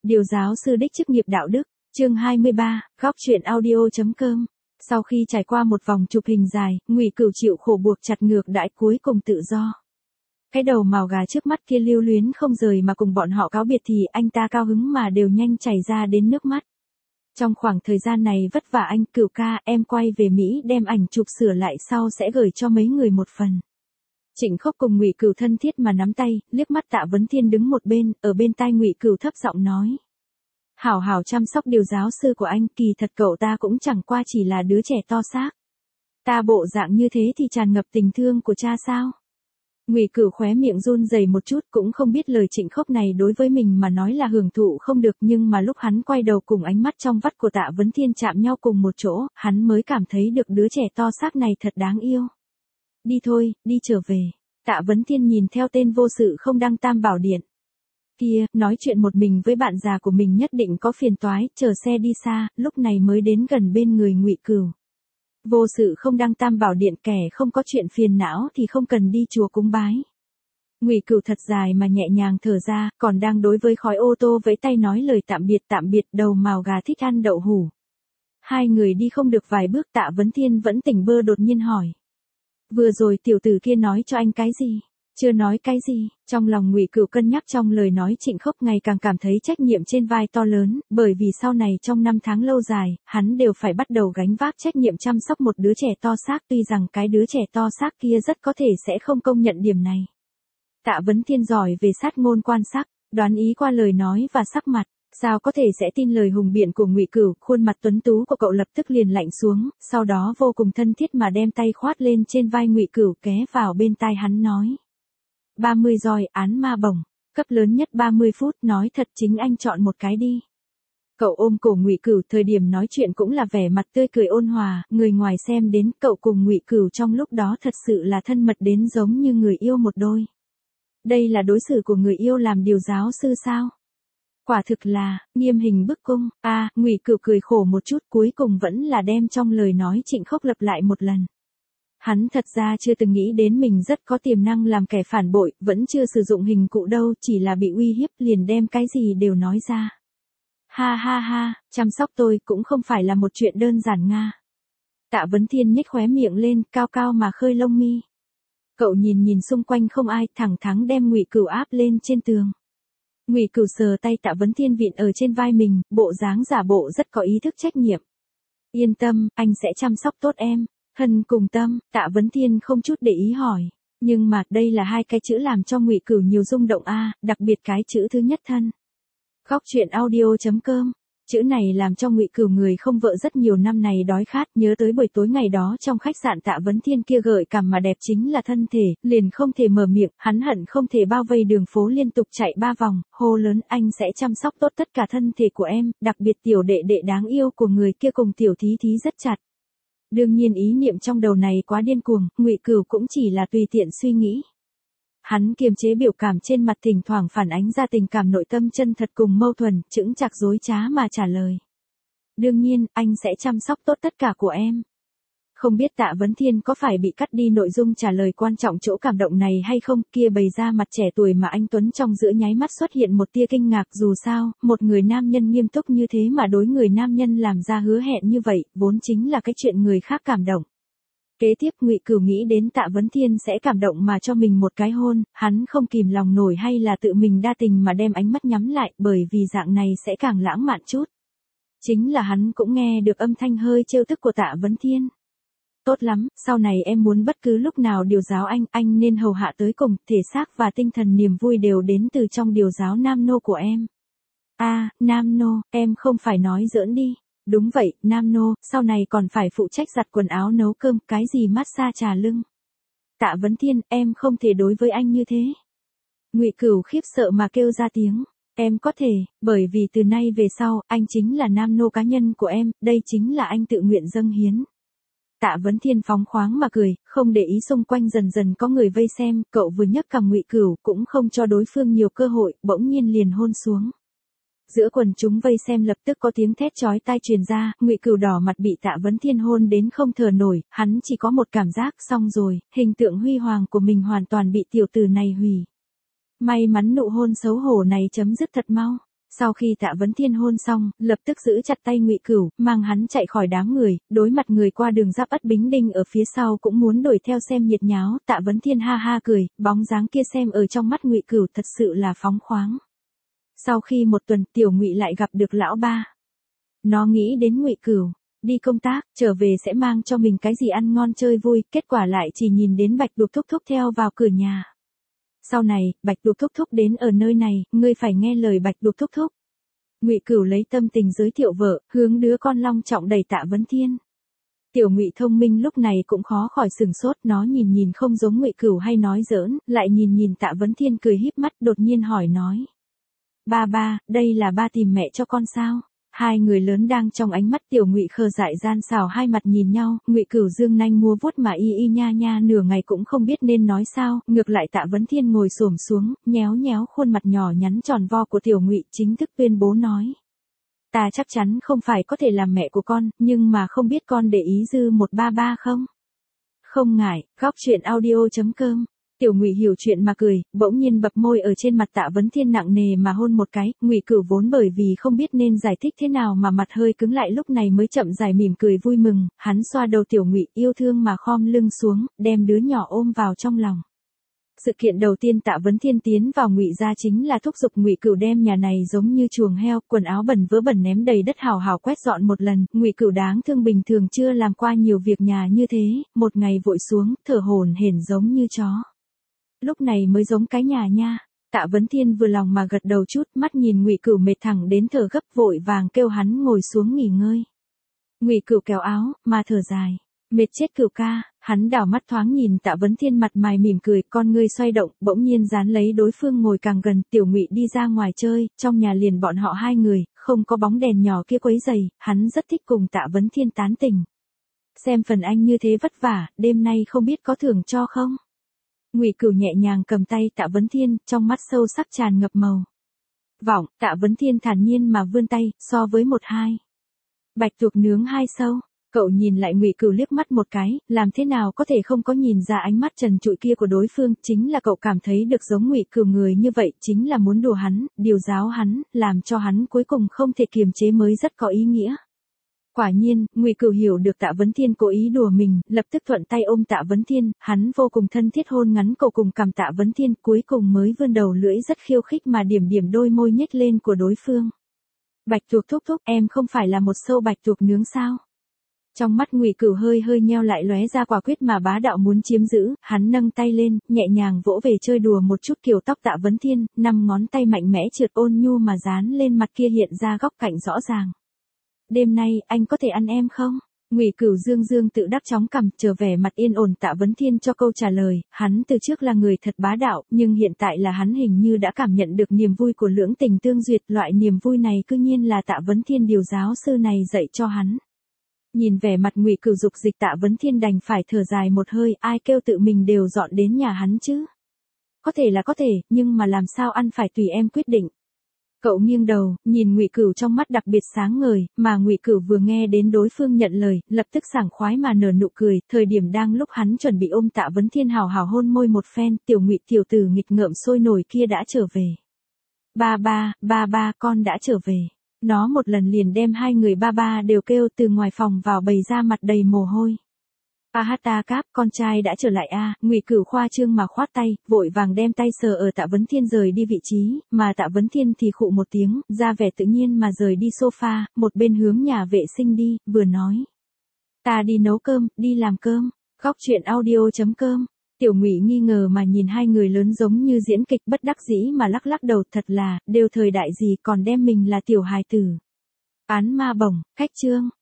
Điều giáo sư đích chức nghiệp đạo đức, chương 23, góc truyện audio.com. Sau khi trải qua một vòng chụp hình dài, Ngụy Cửu chịu khổ buộc chặt ngược đãi cuối cùng tự do. Cái đầu màu gà trước mắt kia lưu luyến không rời mà cùng bọn họ cáo biệt thì anh ta cao hứng mà đều nhanh chảy ra đến nước mắt. Trong khoảng thời gian này vất vả anh, Cửu ca, em quay về Mỹ đem ảnh chụp sửa lại sau sẽ gửi cho mấy người một phần. Trịnh Khốc cùng Ngụy Cửu thân thiết mà nắm tay, liếc mắt Tạ Vấn Thiên đứng một bên, ở bên tai Ngụy Cửu thấp giọng nói. Hảo hảo chăm sóc điều giáo sư của anh, kỳ thật cậu ta cũng chẳng qua chỉ là đứa trẻ to xác. Ta bộ dạng như thế thì tràn ngập tình thương của cha sao? Ngụy Cửu khóe miệng run rẩy một chút, cũng không biết lời Trịnh Khốc này đối với mình mà nói là hưởng thụ không được, nhưng mà lúc hắn quay đầu cùng ánh mắt trong vắt của Tạ Vấn Thiên chạm nhau cùng một chỗ, hắn mới cảm thấy được đứa trẻ to xác này thật đáng yêu. Đi thôi, đi trở về. Tạ Vấn Thiên nhìn theo tên vô sự không đăng Tam Bảo Điện. Kia, nói chuyện một mình với bạn già của mình nhất định có phiền toái, chờ xe đi xa, lúc này mới đến gần bên người Ngụy Cửu. Vô sự không đăng Tam Bảo Điện, kẻ không có chuyện phiền não thì không cần đi chùa cúng bái. Ngụy Cửu thật dài mà nhẹ nhàng thở ra, còn đang đối với khói ô tô vẫy tay nói lời tạm biệt, đầu màu gà thích ăn đậu hủ. Hai người đi không được vài bước, Tạ Vấn Thiên vẫn tỉnh bơ đột nhiên hỏi. Vừa rồi tiểu tử kia nói cho anh cái gì? Chưa nói cái gì. Trong lòng Ngụy Cửu cân nhắc trong lời nói Trịnh Khốc, ngày càng cảm thấy trách nhiệm trên vai to lớn, bởi vì sau này trong năm tháng lâu dài, hắn đều phải bắt đầu gánh vác trách nhiệm chăm sóc một đứa trẻ to xác, tuy rằng cái đứa trẻ to xác kia rất có thể sẽ không công nhận điểm này. Tạ Vấn Thiên giỏi về sát ngôn quan sát, đoán ý qua lời nói và sắc mặt. Sao có thể sẽ tin lời hùng biện của Ngụy Cửu? Khuôn mặt tuấn tú của cậu lập tức liền lạnh xuống, sau đó vô cùng thân thiết mà đem tay khoát lên trên vai Ngụy Cửu, ghé vào bên tai hắn nói. 30 roi, án ma bổng, cấp lớn nhất 30 phút, nói thật chính anh chọn một cái đi. Cậu ôm cổ Ngụy Cửu, thời điểm nói chuyện cũng là vẻ mặt tươi cười ôn hòa, người ngoài xem đến cậu cùng Ngụy Cửu trong lúc đó thật sự là thân mật đến giống như người yêu một đôi. Đây là đối xử của người yêu làm điều giáo sư sao? Quả thực là, nghiêm hình bức cung. Ngụy Cửu cười khổ một chút, cuối cùng vẫn là đem trong lời nói Trịnh Khốc lặp lại một lần. Hắn thật ra chưa từng nghĩ đến mình rất có tiềm năng làm kẻ phản bội, vẫn chưa sử dụng hình cụ đâu, chỉ là bị uy hiếp liền đem cái gì đều nói ra. Ha ha ha, chăm sóc tôi cũng không phải là một chuyện đơn giản nga. Tạ Vấn Thiên nhếch khóe miệng lên, cao cao mà khơi lông mi. Cậu nhìn xung quanh không ai, thẳng thắn đem Ngụy Cửu áp lên trên tường. Ngụy Cửu sờ tay Tạ Vấn Thiên vịn ở trên vai mình, bộ dáng giả bộ rất có ý thức trách nhiệm. Yên tâm, anh sẽ chăm sóc tốt em. Thân cùng tâm, Tạ Vấn Thiên không chút để ý hỏi. Nhưng mà, đây là hai cái chữ làm cho Ngụy Cửu nhiều rung động đặc biệt cái chữ thứ nhất thân. Góc truyện audio.com. Chữ này làm cho Ngụy Cửu người không vợ rất nhiều năm này đói khát, nhớ tới buổi tối ngày đó trong khách sạn Tạ Vấn Thiên kia gợi cảm mà đẹp chính là thân thể, liền không thể mở miệng, hắn hận không thể bao vây đường phố liên tục chạy 3 vòng, hô lớn anh sẽ chăm sóc tốt tất cả thân thể của em, đặc biệt tiểu đệ đệ đáng yêu của người kia cùng tiểu thí thí rất chặt. Đương nhiên ý niệm trong đầu này quá điên cuồng, Ngụy Cửu cũng chỉ là tùy tiện suy nghĩ. Hắn kiềm chế biểu cảm trên mặt, thỉnh thoảng phản ánh ra tình cảm nội tâm chân thật cùng mâu thuẫn, chững chạc dối trá mà trả lời. Đương nhiên, anh sẽ chăm sóc tốt tất cả của em. Không biết Tạ Vấn Thiên có phải bị cắt đi nội dung trả lời quan trọng chỗ cảm động này hay không, kia bày ra mặt trẻ tuổi mà anh Tuấn trong giữa nháy mắt xuất hiện một tia kinh ngạc, dù sao, một người nam nhân nghiêm túc như thế mà đối người nam nhân làm ra hứa hẹn như vậy, vốn chính là cái chuyện người khác cảm động. Kế tiếp Ngụy Cửu nghĩ đến Tạ Vấn Thiên sẽ cảm động mà cho mình một cái hôn, hắn không kìm lòng nổi hay là tự mình đa tình mà đem ánh mắt nhắm lại, bởi vì dạng này sẽ càng lãng mạn chút. Chính là hắn cũng nghe được âm thanh hơi trêu tức của Tạ Vấn Thiên. Tốt lắm, sau này em muốn bất cứ lúc nào điều giáo anh nên hầu hạ tới cùng, thể xác và tinh thần niềm vui đều đến từ trong điều giáo nam nô của em. Nam nô, em không phải nói giỡn đi. Đúng vậy, nam nô, sau này còn phải phụ trách giặt quần áo nấu cơm, cái gì massage trà lưng. Tạ Vấn Thiên, em không thể đối với anh như thế. Ngụy Cửu khiếp sợ mà kêu ra tiếng. Em có thể, bởi vì từ nay về sau, anh chính là nam nô cá nhân của em, đây chính là anh tự nguyện dâng hiến. Tạ Vấn Thiên phóng khoáng mà cười, không để ý xung quanh dần dần có người vây xem, cậu vừa nhấc cằm Ngụy Cửu cũng không cho đối phương nhiều cơ hội, bỗng nhiên liền hôn xuống. Giữa quần chúng vây xem lập tức có tiếng thét chói tai truyền ra, Ngụy Cửu đỏ mặt bị Tạ Vấn Thiên hôn đến không thở nổi, hắn chỉ có một cảm giác, xong rồi, hình tượng huy hoàng của mình hoàn toàn bị tiểu tử này hủy. May mắn nụ hôn xấu hổ này chấm dứt thật mau. Sau khi Tạ Vấn Thiên hôn xong, lập tức giữ chặt tay Ngụy Cửu, mang hắn chạy khỏi đám người, đối mặt người qua đường Giáp Ất Bính Đinh ở phía sau cũng muốn đuổi theo xem nhiệt nháo, Tạ Vấn Thiên ha ha cười, bóng dáng kia xem ở trong mắt Ngụy Cửu thật sự là phóng khoáng. Sau khi một tuần, Tiểu Ngụy lại gặp được lão ba. Nó nghĩ đến Ngụy Cửu, đi công tác, trở về sẽ mang cho mình cái gì ăn ngon chơi vui, kết quả lại chỉ nhìn đến Bạch Đục thúc thúc theo vào cửa nhà. Sau này, Bạch Đục thúc thúc đến ở nơi này, ngươi phải nghe lời Bạch Đục thúc thúc. Ngụy Cửu lấy tâm tình giới thiệu vợ, hướng đứa con long trọng đầy Tạ Vấn Thiên. Tiểu Ngụy thông minh lúc này cũng khó khỏi sừng sốt, nó nhìn không giống Ngụy Cửu hay nói giỡn, lại nhìn Tạ Vấn Thiên cười híp mắt, đột nhiên hỏi nói: "Ba, đây là ba tìm mẹ cho con sao?" Hai người lớn đang trong ánh mắt Tiểu Ngụy khờ dại gian xảo hai mặt nhìn nhau, Ngụy Cửu dương nanh múa vuốt mà y nha nửa ngày cũng không biết nên nói sao, ngược lại Tạ Vấn Thiên ngồi xổm xuống, nhéo khuôn mặt nhỏ nhắn tròn vo của Tiểu Ngụy, chính thức tuyên bố nói: "Ta chắc chắn không phải có thể làm mẹ của con, nhưng mà không biết con để ý dư một ba không?" "Không ngại." Góc chuyện audio.com. Tiểu Ngụy hiểu chuyện mà cười, bỗng nhiên bập môi ở trên mặt Tạ Vấn Thiên nặng nề mà hôn một cái, Ngụy Cửu vốn bởi vì không biết nên giải thích thế nào mà mặt hơi cứng lại lúc này mới chậm rãi mỉm cười vui mừng, hắn xoa đầu Tiểu Ngụy yêu thương mà khom lưng xuống, đem đứa nhỏ ôm vào trong lòng. Sự kiện đầu tiên Tạ Vấn Thiên tiến vào Ngụy gia chính là thúc giục Ngụy Cửu đem nhà này giống như chuồng heo, quần áo bẩn vớ bẩn ném đầy đất hào hào quét dọn một lần, Ngụy Cửu đáng thương bình thường chưa làm qua nhiều việc nhà như thế, một ngày vội xuống, thở hổn hển giống như chó. Lúc này mới giống cái nhà nha. Tạ Vấn Thiên vừa lòng mà gật đầu chút, mắt nhìn Ngụy Cửu mệt thẳng đến thở gấp, vội vàng kêu hắn ngồi xuống nghỉ ngơi. Ngụy Cửu kéo áo, mà thở dài. Mệt chết Cửu ca. Hắn đảo mắt thoáng nhìn Tạ Vấn Thiên mặt mày mỉm cười, con ngươi xoay động, bỗng nhiên dán lấy đối phương ngồi càng gần. Tiểu Ngụy đi ra ngoài chơi, trong nhà liền bọn họ hai người, không có bóng đèn nhỏ kia quấy rầy, hắn rất thích cùng Tạ Vấn Thiên tán tỉnh. Xem phần anh như thế vất vả, đêm nay không biết có thưởng cho không? Ngụy Cửu nhẹ nhàng cầm tay Tạ Vấn Thiên, trong mắt sâu sắc tràn ngập màu vọng. Tạ Vấn Thiên thản nhiên mà vươn tay, so với 1-2. Bạch tuộc nướng 2 sâu. Cậu nhìn lại Ngụy Cửu liếc mắt một cái, làm thế nào có thể không có nhìn ra ánh mắt trần trụi kia của đối phương, chính là cậu cảm thấy được giống Ngụy Cửu người như vậy, chính là muốn đùa hắn, điều giáo hắn, làm cho hắn cuối cùng không thể kiềm chế mới rất có ý nghĩa. Quả nhiên, Ngụy Cửu hiểu được Tạ Vấn Thiên cố ý đùa mình, lập tức thuận tay ôm Tạ Vấn Thiên, hắn vô cùng thân thiết hôn ngắn cổ cùng cằm Tạ Vấn Thiên, cuối cùng mới vươn đầu lưỡi rất khiêu khích mà điểm đôi môi nhếch lên của đối phương. Bạch tuộc thúc thúc, em không phải là một sâu bạch tuộc nướng sao? Trong mắt Ngụy Cửu hơi nheo lại lóe ra quả quyết mà bá đạo muốn chiếm giữ, hắn nâng tay lên, nhẹ nhàng vỗ về chơi đùa một chút kiểu tóc Tạ Vấn Thiên, 5 ngón tay mạnh mẽ trượt ôn nhu mà dán lên mặt kia hiện ra góc cạnh rõ ràng. Đêm nay, anh có thể ăn em không? Ngụy Cửu dương tự đắc chóng cằm, trở vẻ mặt yên ổn Tạ Vấn Thiên cho câu trả lời, hắn từ trước là người thật bá đạo, nhưng hiện tại là hắn hình như đã cảm nhận được niềm vui của lưỡng tình tương duyệt, loại niềm vui này cư nhiên là Tạ Vấn Thiên điều giáo sư này dạy cho hắn. Nhìn vẻ mặt Ngụy Cửu dục dịch Tạ Vấn Thiên đành phải thở dài một hơi, ai kêu tự mình đều dọn đến nhà hắn chứ? Có thể là có thể, nhưng mà làm sao ăn phải tùy em quyết định. Cậu nghiêng đầu, nhìn Ngụy Cửu trong mắt đặc biệt sáng ngời, mà Ngụy Cửu vừa nghe đến đối phương nhận lời, lập tức sảng khoái mà nở nụ cười, thời điểm đang lúc hắn chuẩn bị ôm Tạ Vấn Thiên hào hào hôn môi một phen, Tiểu Ngụy tiểu tử nghịch ngợm sôi nổi kia đã trở về. Ba, con đã trở về. Nó một lần liền đem hai người ba đều kêu, từ ngoài phòng vào bày ra mặt đầy mồ hôi. Ahata cáp, con trai đã trở lại a. Ngụy Cửu khoa trương mà khoát tay, vội vàng đem tay sờ ở Tạ Vấn Thiên rời đi vị trí, mà Tạ Vấn Thiên thì khụ một tiếng, ra vẻ tự nhiên mà rời đi sofa, một bên hướng nhà vệ sinh đi, vừa nói: "Ta đi nấu cơm, đi làm cơm." Góc chuyện audio.com. Tiểu Ngụy nghi ngờ mà nhìn hai người lớn giống như diễn kịch, bất đắc dĩ mà lắc đầu, thật là, đều thời đại gì còn đem mình là tiểu hài tử. Án ma bổng, khách chương.